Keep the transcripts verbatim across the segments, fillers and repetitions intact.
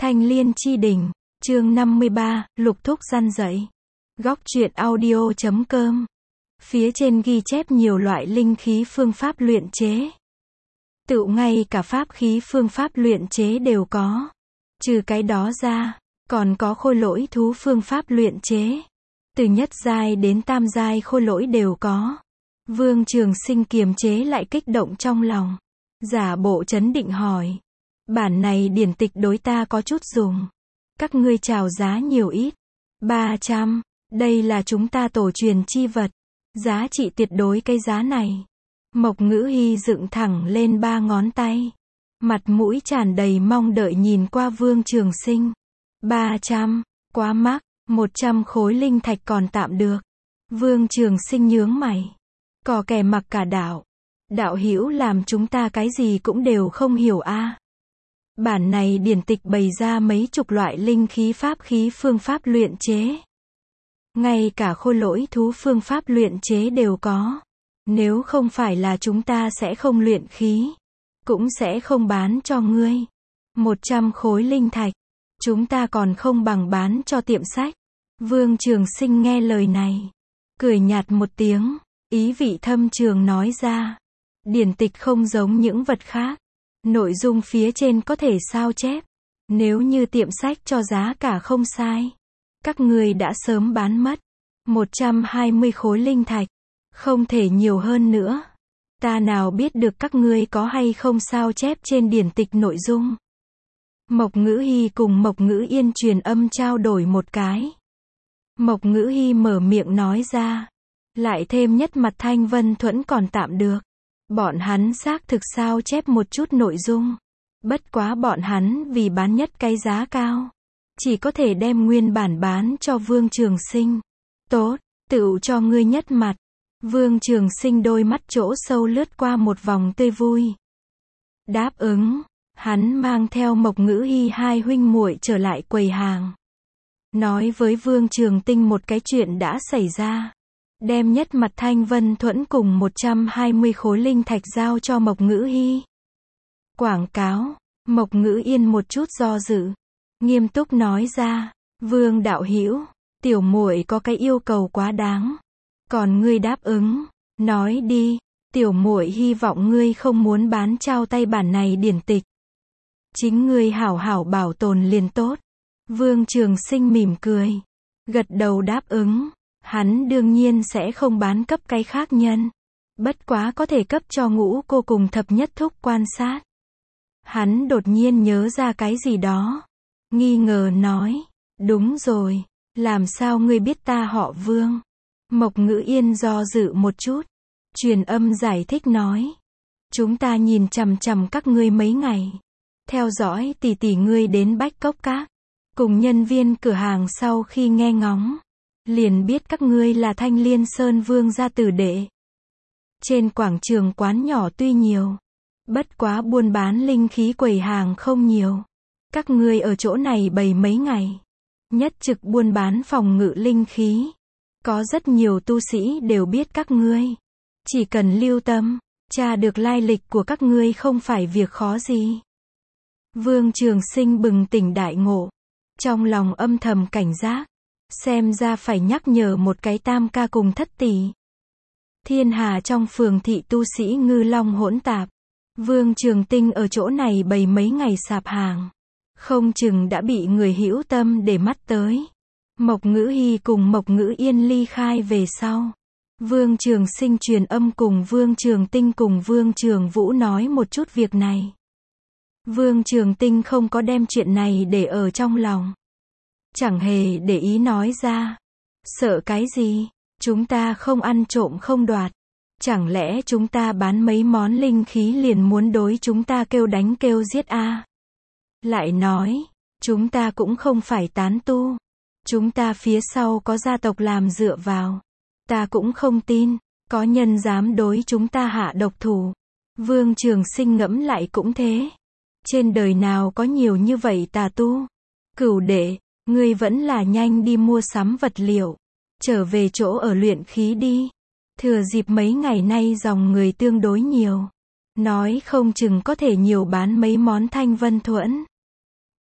Thanh Liên Chi Đỉnh, chương năm mươi ba, Lục Thúc răn dạy. Góc truyện audio chấm com. Phía trên ghi chép nhiều loại linh khí phương pháp luyện chế. Tựu ngay cả pháp khí phương pháp luyện chế đều có. Trừ cái đó ra, còn có khôi lỗi thú phương pháp luyện chế. Từ nhất giai đến tam giai khôi lỗi đều có. Vương Trường Sinh kiềm chế lại kích động trong lòng. Giả bộ trấn định hỏi. Bản này điển tịch đối ta có chút dùng. Các ngươi chào giá nhiều ít. ba trăm. Đây là chúng ta tổ truyền chi vật. Giá trị tuyệt đối cái giá này. Mộc Ngữ Hy dựng thẳng lên ba ngón tay. Mặt mũi tràn đầy mong đợi nhìn qua Vương Trường Sinh. ba trăm. Quá mắc. một trăm khối linh thạch còn tạm được. Vương Trường Sinh nhướng mày. Có kẻ mặc cả đạo. Đạo hữu làm chúng ta cái gì cũng đều không hiểu a. À. Bản này điển tịch bày ra mấy chục loại linh khí pháp khí phương pháp luyện chế. Ngay cả khôi lỗi thú phương pháp luyện chế đều có. Nếu không phải là chúng ta sẽ không luyện khí, cũng sẽ không bán cho ngươi. một trăm khối linh thạch, chúng ta còn không bằng bán cho tiệm sách. Vương Trường Sinh nghe lời này, cười nhạt một tiếng, ý vị thâm trường nói ra. Điển tịch không giống những vật khác. Nội dung phía trên có thể sao chép. Nếu như tiệm sách cho giá cả không sai, các ngươi đã sớm bán mất. một trăm hai mươi khối linh thạch. Không thể nhiều hơn nữa. Ta nào biết được các ngươi có hay không sao chép trên điển tịch nội dung. Mộc Ngữ Hy cùng Mộc Ngữ Yên truyền âm trao đổi một cái. Mộc Ngữ Hy mở miệng nói ra. Lại thêm nhất mặt Thanh Vân Thuẫn còn tạm được. Bọn hắn xác thực sao chép một chút nội dung. Bất quá bọn hắn vì bán nhất cái giá cao, chỉ có thể đem nguyên bản bán cho Vương Trường Sinh. Tốt, tựu cho ngươi nhất mặt. Vương Trường Sinh đôi mắt chỗ sâu lướt qua một vòng tươi vui. Đáp ứng, hắn mang theo Mộc Ngữ Hy hai huynh muội trở lại quầy hàng. Nói với Vương Trường Tinh một cái chuyện đã xảy ra. Đem nhất mặt Thanh Vân Thuẫn cùng một trăm hai mươi khối linh thạch giao cho Mộc Ngữ Hy. Quảng cáo. Mộc Ngữ Yên một chút do dự, nghiêm túc nói ra. Vương đạo hữu, tiểu muội có cái yêu cầu quá đáng. Còn ngươi đáp ứng, nói đi. Tiểu muội hy vọng ngươi không muốn bán trao tay bản này điển tịch. Chính ngươi hảo hảo bảo tồn liền tốt. Vương Trường Sinh mỉm cười, gật đầu đáp ứng. Hắn đương nhiên sẽ không bán cấp cái khác nhân. Bất quá có thể cấp cho Ngũ cô cùng thập nhất thúc quan sát. Hắn đột nhiên nhớ ra cái gì đó. Nghi ngờ nói. Đúng rồi. Làm sao ngươi biết ta họ Vương? Mộc Ngữ Yên do dự một chút. Truyền âm giải thích nói. Chúng ta nhìn chằm chằm các ngươi mấy ngày. Theo dõi tỷ tỷ ngươi đến Bách Cốc Các. Cùng nhân viên cửa hàng sau khi nghe ngóng, liền biết các ngươi là Thanh Liên Sơn Vương gia tử đệ. Trên quảng trường quán nhỏ tuy nhiều, bất quá buôn bán linh khí quầy hàng không nhiều. Các ngươi ở chỗ này bày mấy ngày, nhất trực buôn bán phòng ngự linh khí. Có rất nhiều tu sĩ đều biết các ngươi. Chỉ cần lưu tâm, tra được lai lịch của các ngươi không phải việc khó gì. Vương Trường Sinh bừng tỉnh đại ngộ, trong lòng âm thầm cảnh giác. Xem ra phải nhắc nhở một cái tam ca cùng thất tỷ. Thiên hà trong phường thị tu sĩ ngư long hỗn tạp. Vương Trường Tinh ở chỗ này bày mấy ngày sạp hàng. Không chừng đã bị người hữu tâm để mắt tới. Mộc Ngữ Hy cùng Mộc Ngữ Yên ly khai về sau. Vương Trường Sinh truyền âm cùng Vương Trường Tinh cùng Vương Trường Vũ nói một chút việc này. Vương Trường Tinh không có đem chuyện này để ở trong lòng. Chẳng hề để ý nói ra. Sợ cái gì? Chúng ta không ăn trộm không đoạt. Chẳng lẽ chúng ta bán mấy món linh khí liền muốn đối chúng ta kêu đánh kêu giết a? À? Lại nói, chúng ta cũng không phải tán tu. Chúng ta phía sau có gia tộc làm dựa vào. Ta cũng không tin, có nhân dám đối chúng ta hạ độc thủ. Vương Trường Sinh ngẫm lại cũng thế. Trên đời nào có nhiều như vậy tà tu. Cửu đệ, ngươi vẫn là nhanh đi mua sắm vật liệu. Trở về chỗ ở luyện khí đi. Thừa dịp mấy ngày nay dòng người tương đối nhiều. Nói không chừng có thể nhiều bán mấy món Thanh Vân Thuẫn.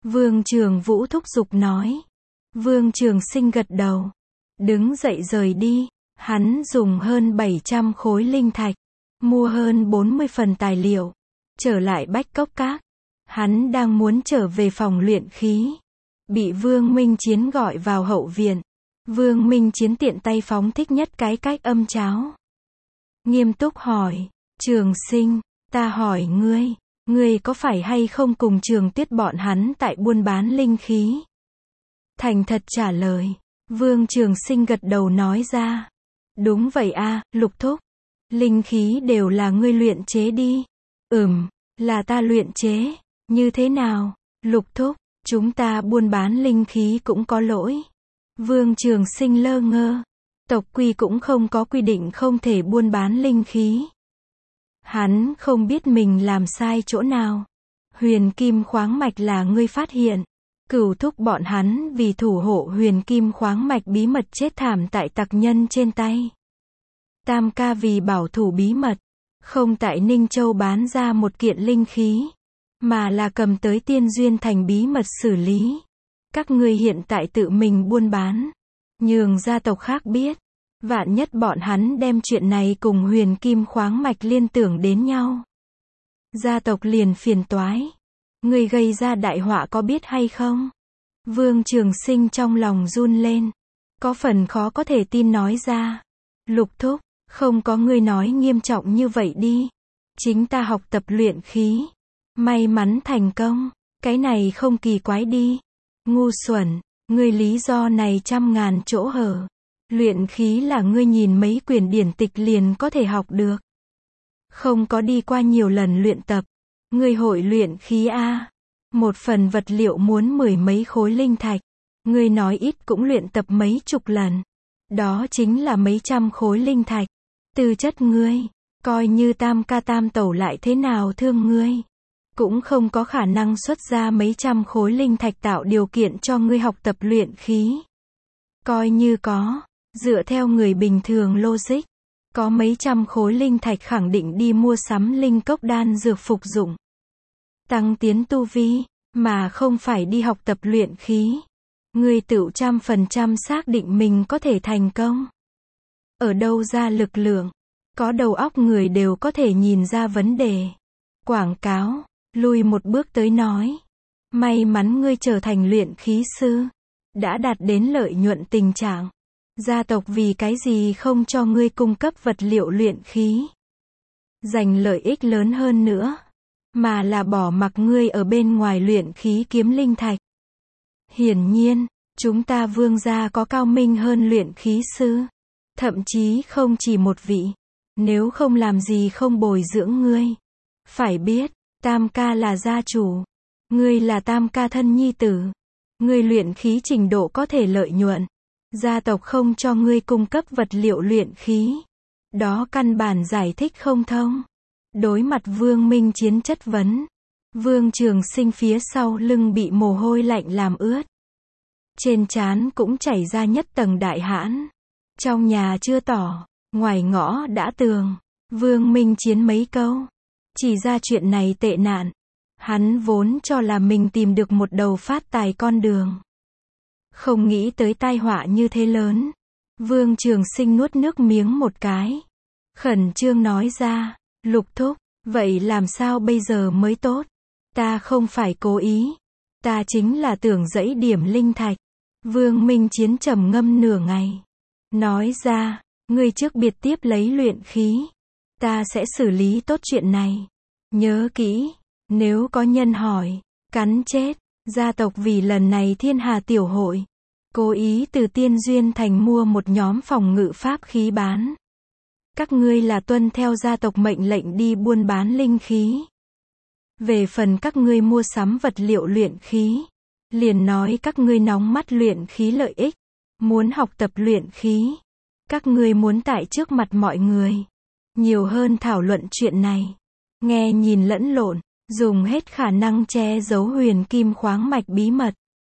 Vương Trường Vũ thúc giục nói. Vương Trường Sinh gật đầu. Đứng dậy rời đi. Hắn dùng hơn bảy trăm khối linh thạch. Mua hơn bốn mươi phần tài liệu. Trở lại Bách Cốc Các. Hắn đang muốn trở về phòng luyện khí. Bị Vương Minh Chiến gọi vào hậu viện. Vương Minh Chiến tiện tay phóng thích nhất cái cách âm cháo. Nghiêm túc hỏi. Trường Sinh, ta hỏi ngươi. Ngươi có phải hay không cùng Trường Tuyết bọn hắn tại buôn bán linh khí? Thành thật trả lời. Vương Trường Sinh gật đầu nói ra. Đúng vậy a, Lục thúc. Linh khí đều là ngươi luyện chế đi. Ừm, là ta luyện chế. Như thế nào, Lục thúc, chúng ta buôn bán linh khí cũng có lỗi. Vương Trường Sinh lơ ngơ. Tộc quy cũng không có quy định không thể buôn bán linh khí. Hắn không biết mình làm sai chỗ nào. Huyền kim khoáng mạch là ngươi phát hiện. Cửu thúc bọn hắn vì thủ hộ huyền kim khoáng mạch bí mật chết thảm tại tặc nhân trên tay. Tam ca vì bảo thủ bí mật, không tại Ninh Châu bán ra một kiện linh khí, mà là cầm tới Tiên Duyên Thành bí mật xử lý. Các ngươi hiện tại tự mình buôn bán, nhường gia tộc khác biết. Vạn nhất bọn hắn đem chuyện này cùng huyền kim khoáng mạch liên tưởng đến nhau. Gia tộc liền phiền toái. Ngươi gây ra đại họa có biết hay không? Vương Trường Sinh trong lòng run lên. Có phần khó có thể tin nói ra. Lục thúc, không có ngươi nói nghiêm trọng như vậy đi. Chính ta học tập luyện khí. May mắn thành công. Cái này không kỳ quái đi. Ngu xuẩn, ngươi lý do này trăm ngàn chỗ hở. Luyện khí là ngươi nhìn mấy quyển điển tịch liền có thể học được. Không có đi qua nhiều lần luyện tập. Ngươi hội luyện khí a, một phần vật liệu muốn mười mấy khối linh thạch. Ngươi nói ít cũng luyện tập mấy chục lần. Đó chính là mấy trăm khối linh thạch. Tư chất ngươi, coi như tam ca tam tẩu lại thế nào thương ngươi, cũng không có khả năng xuất ra mấy trăm khối linh thạch tạo điều kiện cho ngươi học tập luyện khí. Coi như có, dựa theo người bình thường logic, có mấy trăm khối linh thạch khẳng định đi mua sắm linh cốc đan dược phục dụng. Tăng tiến tu vi, mà không phải đi học tập luyện khí. Ngươi tự trăm phần trăm xác định mình có thể thành công. Ở đâu ra lực lượng? Có đầu óc người đều có thể nhìn ra vấn đề. Quảng cáo, lùi một bước tới nói. May mắn ngươi trở thành luyện khí sư. Đã đạt đến lợi nhuận tình trạng. Gia tộc vì cái gì không cho ngươi cung cấp vật liệu luyện khí? Giành lợi ích lớn hơn nữa. Mà là bỏ mặc ngươi ở bên ngoài luyện khí kiếm linh thạch. Hiển nhiên, chúng ta Vương gia có cao minh hơn luyện khí sư. Thậm chí không chỉ một vị. Nếu không làm gì không bồi dưỡng ngươi. Phải biết, tam ca là gia chủ. Ngươi là tam ca thân nhi tử. Ngươi luyện khí trình độ có thể lợi nhuận. Gia tộc không cho ngươi cung cấp vật liệu luyện khí. Đó căn bản giải thích không thông. Đối mặt Vương Minh Chiến chất vấn. Vương Trường Sinh phía sau lưng bị mồ hôi lạnh làm ướt. Trên trán cũng chảy ra nhất tầng đại hãn. Trong nhà chưa tỏ, ngoài ngõ đã tường. Vương Minh Chiến mấy câu. Chỉ ra chuyện này tệ nạn. Hắn vốn cho là mình tìm được một đầu phát tài con đường. Không nghĩ tới tai họa như thế lớn. Vương Trường Sinh nuốt nước miếng một cái. Khẩn trương nói ra. Lục thúc, vậy làm sao bây giờ mới tốt? Ta không phải cố ý. Ta chính là tưởng dẫy điểm linh thạch. Vương Minh Chiến trầm ngâm nửa ngày. Nói ra, ngươi trước biệt tiếp lấy luyện khí. Ta sẽ xử lý tốt chuyện này. Nhớ kỹ, nếu có nhân hỏi, cắn chết. Gia tộc vì lần này Thiên Hà Tiểu Hội, cố ý từ Tiên Duyên Thành mua một nhóm phòng ngự pháp khí bán. Các ngươi là tuân theo gia tộc mệnh lệnh đi buôn bán linh khí. Về phần các ngươi mua sắm vật liệu luyện khí, liền nói các ngươi nóng mắt luyện khí lợi ích, muốn học tập luyện khí. Các ngươi muốn tại trước mặt mọi người, nhiều hơn thảo luận chuyện này. Nghe nhìn lẫn lộn, dùng hết khả năng che giấu huyền kim khoáng mạch bí mật.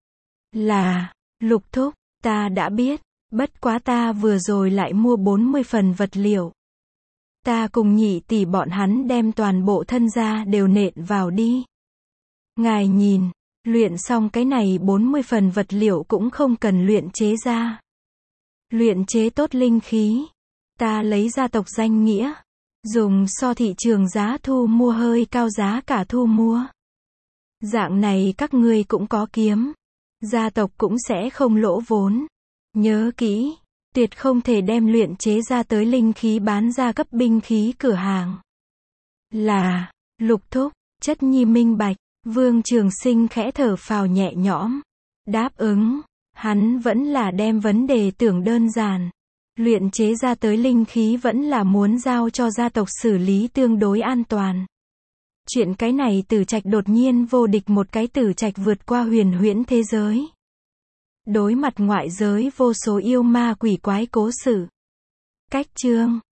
Là, Lục thúc, ta đã biết, bất quá ta vừa rồi lại mua bốn mươi phần vật liệu. Ta cùng nhị tỷ bọn hắn đem toàn bộ thân gia đều nện vào đi. Ngài nhìn, Luyện xong cái này bốn mươi phần vật liệu cũng không cần luyện chế ra. Luyện chế tốt linh khí. Ta lấy gia tộc danh nghĩa. Dùng so thị trường giá thu mua hơi cao giá cả thu mua. Dạng này các ngươi cũng có kiếm. Gia tộc cũng sẽ không lỗ vốn. Nhớ kỹ, tuyệt không thể đem luyện chế ra tới linh khí bán ra cấp binh khí cửa hàng. Là, Lục thúc, Chất Nhi minh bạch. Vương Trường Sinh khẽ thở phào nhẹ nhõm. Đáp ứng, hắn vẫn là đem vấn đề tưởng đơn giản. Luyện chế ra tới linh khí vẫn là muốn giao cho gia tộc xử lý tương đối an toàn. Chuyện cái này Tử Trạch đột nhiên vô địch một cái Tử Trạch vượt qua huyền huyễn thế giới. Đối mặt ngoại giới vô số yêu ma quỷ quái cố sự. Cách chương